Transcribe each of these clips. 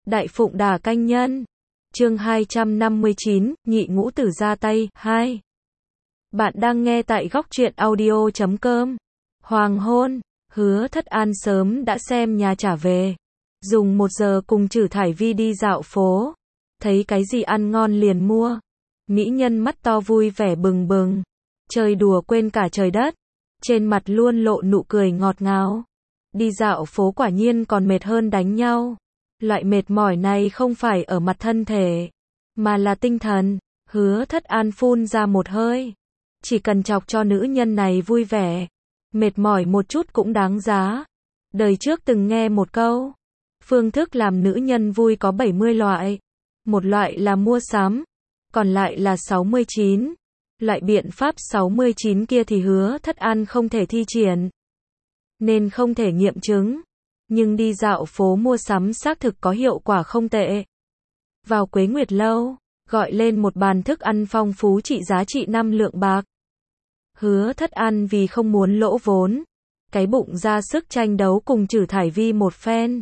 Đại Phụng Đả Canh Nhân. Chương 259, Nhị Ngũ Tử ra tay, 2. Bạn đang nghe tại góc truyện audio.com. Hoàng hôn, Hứa Thất An sớm đã xem nhà trả về. Dùng 1 giờ cùng Trử Thải Vi đi dạo phố. Thấy cái gì ăn ngon liền mua. Mỹ nhân mắt to vui vẻ bừng bừng. Chơi đùa quên cả trời đất. Trên mặt luôn lộ nụ cười ngọt ngào. Đi dạo phố quả nhiên còn mệt hơn đánh nhau. Loại mệt mỏi này không phải ở mặt thân thể, mà là tinh thần. Hứa Thất An phun ra một hơi. Chỉ cần chọc cho nữ nhân này vui vẻ, mệt mỏi một chút cũng đáng giá. Đời trước từng nghe một câu, phương thức làm nữ nhân vui có 70 loại. Một loại là mua sắm, còn lại là 69. Loại biện pháp 69 kia thì Hứa Thất An không thể thi triển, nên không thể nghiệm chứng. Nhưng đi dạo phố mua sắm xác thực có hiệu quả không tệ. Vào Quế Nguyệt Lâu, gọi lên một bàn thức ăn phong phú trị giá trị 5 lượng bạc. Hứa Thất An vì không muốn lỗ vốn, cái bụng ra sức tranh đấu cùng Trử Thải Vi một phen.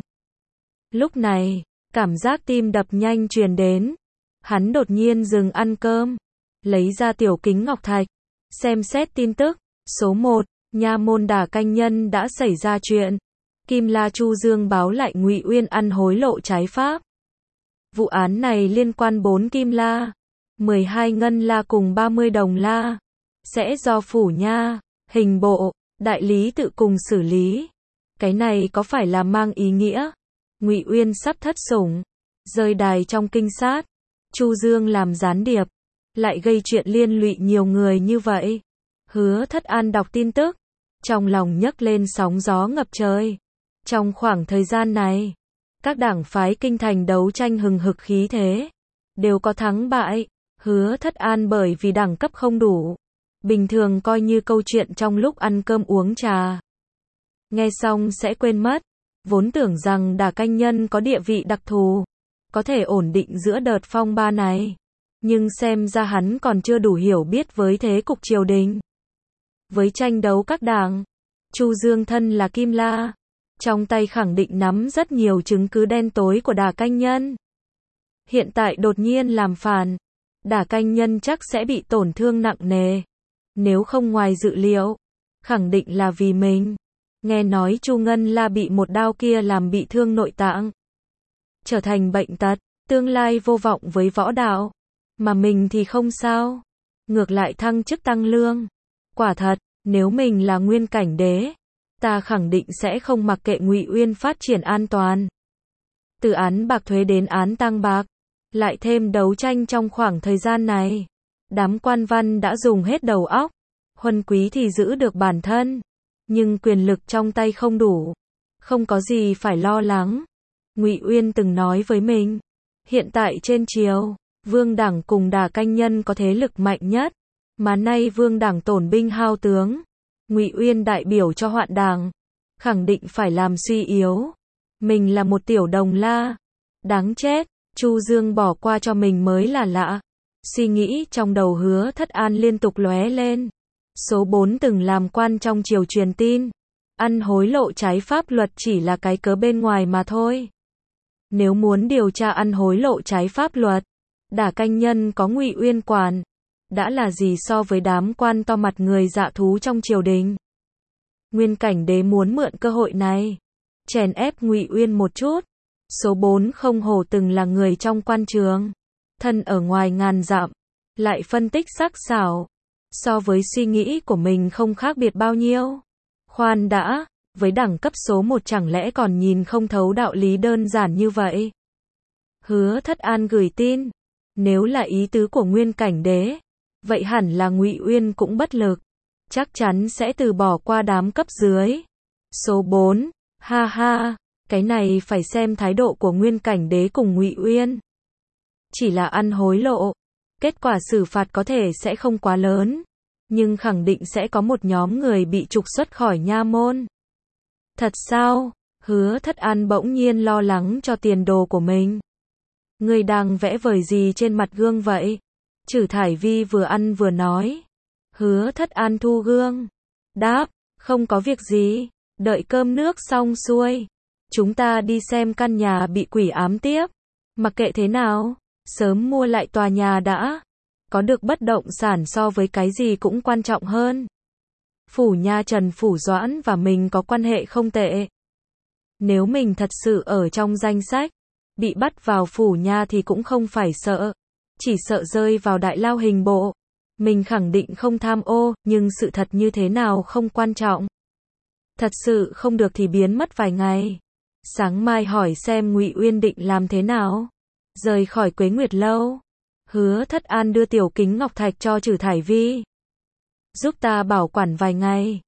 Lúc này, cảm giác tim đập nhanh truyền đến. Hắn đột nhiên dừng ăn cơm, lấy ra tiểu kính ngọc thạch, xem xét tin tức. Số 1, nha môn Đả Canh Nhân đã xảy ra chuyện. Kim La Chu Dương báo lại Ngụy Uyên ăn hối lộ trái pháp. Vụ án này liên quan 4 Kim La, 12 Ngân La cùng 30 Đồng La, sẽ do phủ nha, hình bộ, đại lý tự cùng xử lý. Cái này có phải là mang ý nghĩa Ngụy Uyên sắp thất sủng, rơi đài trong kinh sát, Chu Dương làm gián điệp, lại gây chuyện liên lụy nhiều người như vậy? Hứa Thất An đọc tin tức, trong lòng nhấc lên sóng gió ngập trời. Trong khoảng thời gian này, các đảng phái kinh thành đấu tranh hừng hực khí thế, đều có thắng bại. Hứa Thất An bởi vì đẳng cấp không đủ, bình thường coi như câu chuyện trong lúc ăn cơm uống trà. Nghe xong sẽ quên mất, vốn tưởng rằng Đả Canh Nhân có địa vị đặc thù, có thể ổn định giữa đợt phong ba này. Nhưng xem ra hắn còn chưa đủ hiểu biết với thế cục triều đình. Với tranh đấu các đảng, Chu Dương thân là Kim La, trong tay khẳng định nắm rất nhiều chứng cứ đen tối của Đả Canh Nhân. Hiện tại đột nhiên làm phản, Đả Canh Nhân chắc sẽ bị tổn thương nặng nề. Nếu không ngoài dự liệu, khẳng định là vì mình. Nghe nói Chu Ngân La bị một đao kia làm bị thương nội tạng, trở thành bệnh tật, tương lai vô vọng với võ đạo. Mà mình thì không sao, ngược lại thăng chức tăng lương. Quả thật, nếu mình là Nguyên Cảnh Đế, ta khẳng định sẽ không mặc kệ Ngụy Uyên phát triển an toàn. Từ án bạc thuế đến án tăng bạc, lại thêm đấu tranh trong khoảng thời gian này, đám quan văn đã dùng hết đầu óc. Huân quý thì giữ được bản thân, nhưng quyền lực trong tay không đủ, không có gì phải lo lắng. Ngụy Uyên từng nói với mình, hiện tại trên triều, Vương đảng cùng Đả Canh Nhân có thế lực mạnh nhất, mà nay Vương đảng tổn binh hao tướng, Ngụy Uyên đại biểu cho Hoạn đảng, khẳng định phải làm suy yếu. Mình là một tiểu Đồng La, đáng chết, Chu Dương bỏ qua cho mình mới là lạ. Suy nghĩ trong đầu Hứa Thất An liên tục lóe lên. Số 4 từng làm quan trong triều truyền tin, ăn hối lộ trái pháp luật chỉ là cái cớ bên ngoài mà thôi. Nếu muốn điều tra ăn hối lộ trái pháp luật, Đả Canh Nhân có Ngụy Uyên quản, đã là gì so với đám quan to mặt người dạ thú trong triều đình. Nguyên Cảnh Đế muốn mượn cơ hội này, chèn ép Ngụy Uyên một chút. Số 4 không hổ từng là người trong quan trường, thân ở ngoài ngàn dặm, lại phân tích sắc sảo, so với suy nghĩ của mình không khác biệt bao nhiêu. Khoan đã, với đẳng cấp số 1 chẳng lẽ còn nhìn không thấu đạo lý đơn giản như vậy? Hứa Thất An gửi tin, nếu là ý tứ của Nguyên Cảnh Đế, vậy hẳn là Ngụy Uyên cũng bất lực, chắc chắn sẽ từ bỏ qua đám cấp dưới. Số 4, ha ha, cái này phải xem thái độ của Nguyên Cảnh Đế cùng Ngụy Uyên. Chỉ là ăn hối lộ, kết quả xử phạt có thể sẽ không quá lớn, nhưng khẳng định sẽ có một nhóm người bị trục xuất khỏi nha môn. Thật sao? Hứa Thất An bỗng nhiên lo lắng cho tiền đồ của mình. Người đang vẽ vời gì trên mặt gương vậy? Trử Thải Vi vừa ăn vừa nói. Hứa Thất An thu gương, đáp, không có việc gì, đợi cơm nước xong xuôi, chúng ta đi xem căn nhà bị quỷ ám tiếp. Mặc kệ thế nào, sớm mua lại tòa nhà đã. Có được bất động sản so với cái gì cũng quan trọng hơn. Phủ Nha Trần Phủ Doãn và mình có quan hệ không tệ. Nếu mình thật sự ở trong danh sách, bị bắt vào Phủ Nha thì cũng không phải sợ. Chỉ sợ rơi vào đại lao hình bộ. Mình khẳng định không tham ô, nhưng sự thật như thế nào không quan trọng. Thật sự không được thì biến mất vài ngày. Sáng mai hỏi xem Ngụy Uyên định làm thế nào. Rời khỏi Quế Nguyệt Lâu. Hứa Thất An đưa tiểu kính ngọc thạch cho Trử Thải Vi. Giúp ta bảo quản vài ngày.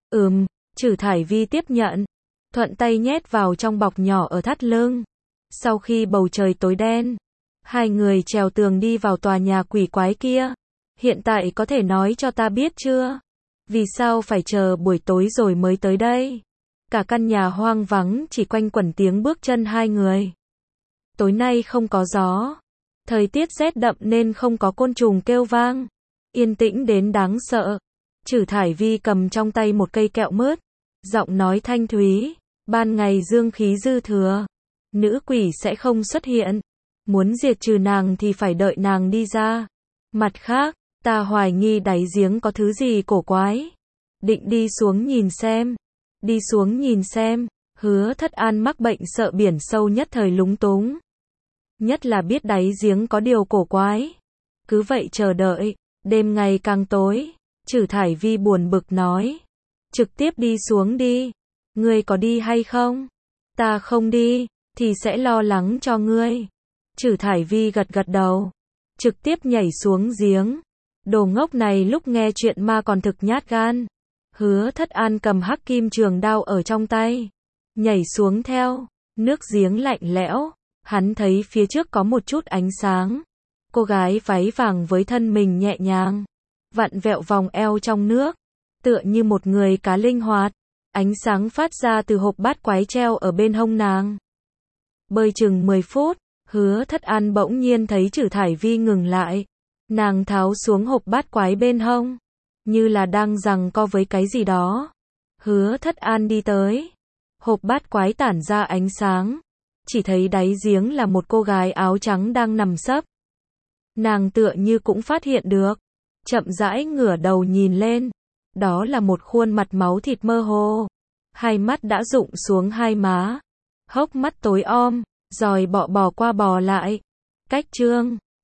Trử Thải Vi tiếp nhận. Thuận tay nhét vào trong bọc nhỏ ở thắt lưng. Sau khi bầu trời tối đen, hai người trèo tường đi vào tòa nhà quỷ quái kia. Hiện tại có thể nói cho ta biết chưa? Vì sao phải chờ buổi tối rồi mới tới đây? Cả căn nhà hoang vắng chỉ quanh quẩn tiếng bước chân hai người. Tối nay không có gió. Thời tiết rét đậm nên không có côn trùng kêu vang. Yên tĩnh đến đáng sợ. Trử Thải Vi cầm trong tay một cây kẹo mứt. Giọng nói thanh thúy. Ban ngày dương khí dư thừa. Nữ quỷ sẽ không xuất hiện. Muốn diệt trừ nàng thì phải đợi nàng đi ra. Mặt khác, ta hoài nghi đáy giếng có thứ gì cổ quái. Định đi xuống nhìn xem. Đi xuống nhìn xem. Hứa Thất An mắc bệnh sợ biển sâu nhất thời lúng túng. Nhất là biết đáy giếng có điều cổ quái. Cứ vậy chờ đợi. Đêm ngày càng tối. Trử Thải Vi buồn bực nói. Trực tiếp đi xuống đi. Ngươi có đi hay không? Ta không đi, thì sẽ lo lắng cho ngươi. Trử Thải Vi gật gật đầu. Trực tiếp nhảy xuống giếng. Đồ ngốc này lúc nghe chuyện ma còn thực nhát gan. Hứa Thất An cầm hắc kim trường đao ở trong tay. Nhảy xuống theo. Nước giếng lạnh lẽo. Hắn thấy phía trước có một chút ánh sáng. Cô gái váy vàng với thân mình nhẹ nhàng. Vặn vẹo vòng eo trong nước. Tựa như một người cá linh hoạt. Ánh sáng phát ra từ hộp bát quái treo ở bên hông nàng. Bơi chừng 10 phút. Hứa Thất An bỗng nhiên thấy Trử Thải Vi ngừng lại. Nàng tháo xuống hộp bát quái bên hông. Như là đang giằng co với cái gì đó. Hứa Thất An đi tới. Hộp bát quái tản ra ánh sáng. Chỉ thấy đáy giếng là một cô gái áo trắng đang nằm sấp. Nàng tựa như cũng phát hiện được. Chậm rãi ngửa đầu nhìn lên. Đó là một khuôn mặt máu thịt mơ hồ. Hai mắt đã rụng xuống hai má. Hốc mắt tối om. Rồi bọ bò qua bò lại. Cách chương